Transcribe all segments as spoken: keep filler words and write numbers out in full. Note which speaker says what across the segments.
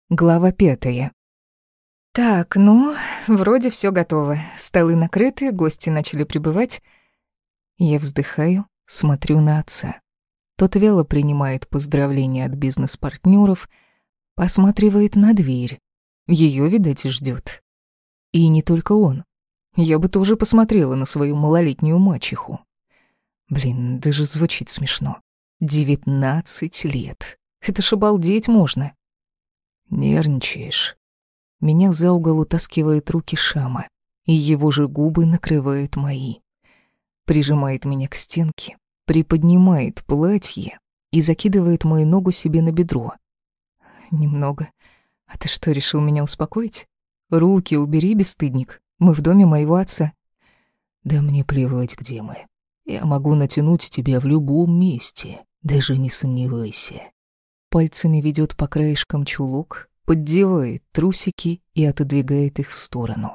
Speaker 1: Глава пятая. Так, ну, вроде все готово. Столы накрыты, гости начали прибывать. Я вздыхаю, смотрю на отца. Тот вяло принимает поздравления от бизнес-партнеров, посматривает на дверь. Ее, видать, ждет. И не только он. Я бы тоже посмотрела на свою малолетнюю мачеху. Блин, даже звучит смешно. Девятнадцать лет. Это ж обалдеть можно. Нервничаешь. Меня за угол утаскивает руки Шама, и его же губы накрывают мои. Прижимает меня к стенке, приподнимает платье и закидывает мою ногу себе на бедро. Немного. А ты что, решил меня успокоить? Руки убери, бесстыдник. Мы в доме моего отца. Да мне плевать, где мы. Я могу натянуть тебя в любом месте, даже не сомневайся. Пальцами ведет по краешкам чулок, поддевает трусики и отодвигает их в сторону.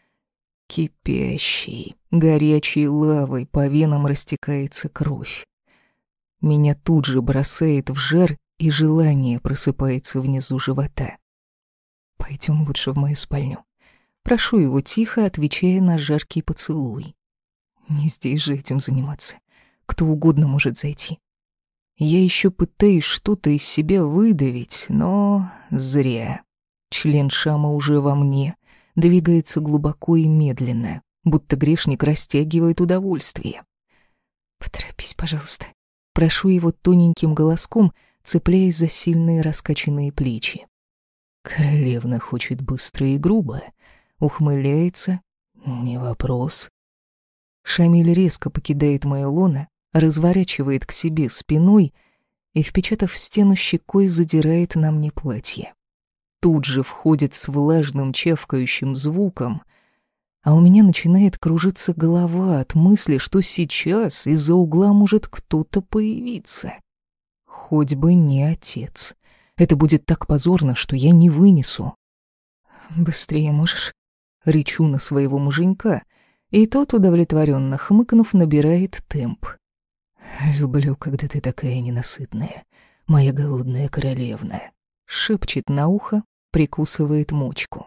Speaker 1: Кипящей, горячей лавой по венам растекается кровь. Меня тут же бросает в жар, и желание просыпается внизу живота. Пойдем лучше в мою спальню. Прошу его тихо, отвечая на жаркий поцелуй. Не здесь же этим заниматься. Кто угодно может зайти. Я еще пытаюсь что-то из себя выдавить, но зря. Член Шама уже во мне, двигается глубоко и медленно, будто грешник растягивает удовольствие. «Поторопись, пожалуйста». Прошу его тоненьким голоском, цепляясь за сильные раскачанные плечи. Королевна хочет быстро и грубо. Ухмыляется. Не вопрос. Шамиль резко покидает моё лоно, разворачивает к себе спиной и, впечатав в стену щекой, задирает на мне платье. Тут же входит с влажным чавкающим звуком, а у меня начинает кружиться голова от мысли, что сейчас из-за угла может кто-то появиться. Хоть бы не отец. Это будет так позорно, что я не вынесу. «Быстрее можешь?» Рычу на своего муженька, и тот, удовлетворенно хмыкнув, набирает темп. «Люблю, когда ты такая ненасытная, моя голодная королевна», — шепчет на ухо, прикусывает мочку.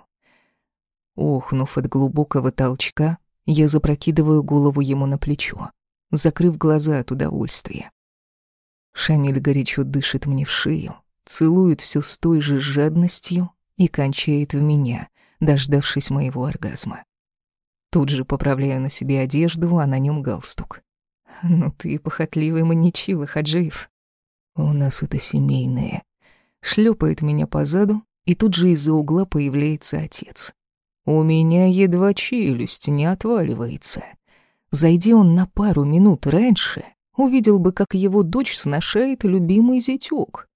Speaker 1: Охнув от глубокого толчка, я запрокидываю голову ему на плечо, закрыв глаза от удовольствия. Шамиль горячо дышит мне в шею, целует все с той же жадностью и кончает в меня, дождавшись моего оргазма. Тут же поправляю на себе одежду, а на нем галстук. «Ну ты похотливый маньячила, Хаджиев». «У нас это семейное». Шлепает меня по заду, и тут же из-за угла появляется отец. У меня едва челюсть не отваливается. Зайди он на пару минут раньше, увидел бы, как его дочь сношает любимый зятёк.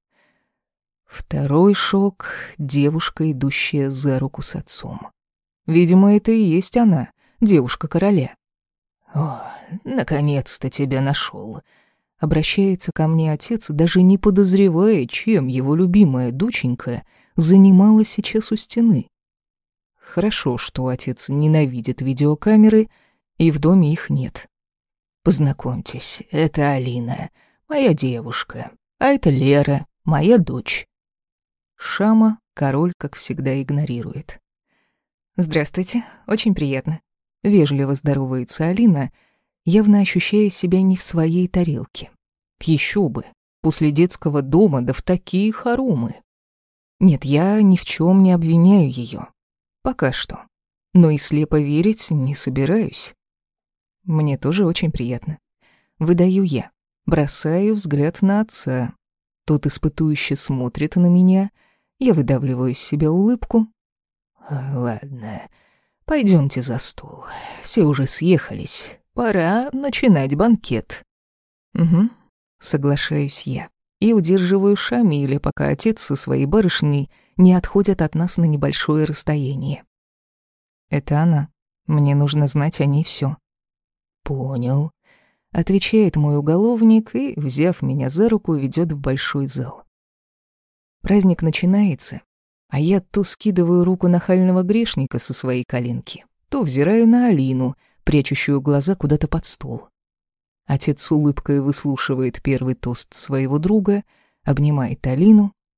Speaker 1: Второй шок — девушка, идущая за руку с отцом. Видимо, это и есть она, девушка короля. «О, наконец-то тебя нашел», — обращается ко мне отец, даже не подозревая, чем его любимая доченька занималась сейчас у стены. Хорошо, что отец ненавидит видеокамеры, и в доме их нет. «Познакомьтесь, это Алина, моя девушка, а это Лера, моя дочь». Шама король, как всегда, игнорирует. «Здравствуйте, очень приятно». Вежливо здоровается Алина, явно ощущая себя не в своей тарелке. Еще бы, после детского дома да в такие хоромы. Нет, я ни в чем не обвиняю ее. Пока что. Но и слепо верить не собираюсь. Мне тоже очень приятно. Выдаю я, бросаю взгляд на отца. Тот испытующе смотрит на меня, я выдавливаю из себя улыбку. «Ладно, пойдемте за стол. Все уже съехались. Пора начинать банкет». «Угу», — соглашаюсь я. И удерживаю Шамиля, пока отец со своей барышней не отходят от нас на небольшое расстояние. «Это она. Мне нужно знать о ней все. «Понял», — отвечает мой уголовник и, взяв меня за руку, ведет в большой зал. Праздник начинается, а я то скидываю руку нахального грешника со своей коленки, то взираю на Алину, прячущую глаза куда-то под стол. Отец с улыбкой выслушивает первый тост своего друга, обнимает Алину.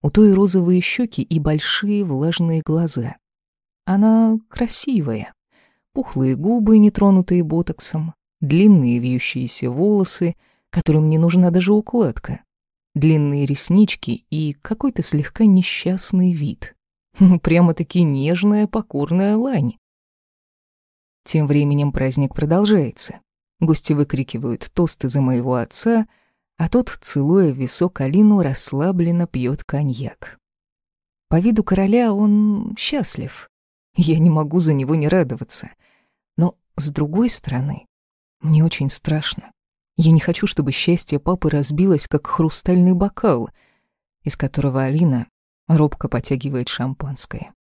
Speaker 1: У той розовые щеки и большие влажные глаза. Она красивая. Пухлые губы, не тронутые ботоксом, длинные вьющиеся волосы, которым не нужна даже укладка, длинные реснички и какой-то слегка несчастный вид. Ну, прямо-таки нежная, покорная лань. Тем временем праздник продолжается. Гости выкрикивают тосты за моего отца, а тот, целуя в висок Алину, расслабленно пьет коньяк. По виду короля он счастлив. Я не могу за него не радоваться. Но, с другой стороны, мне очень страшно. Я не хочу, чтобы счастье папы разбилось, как хрустальный бокал, из которого Алина робко потягивает шампанское.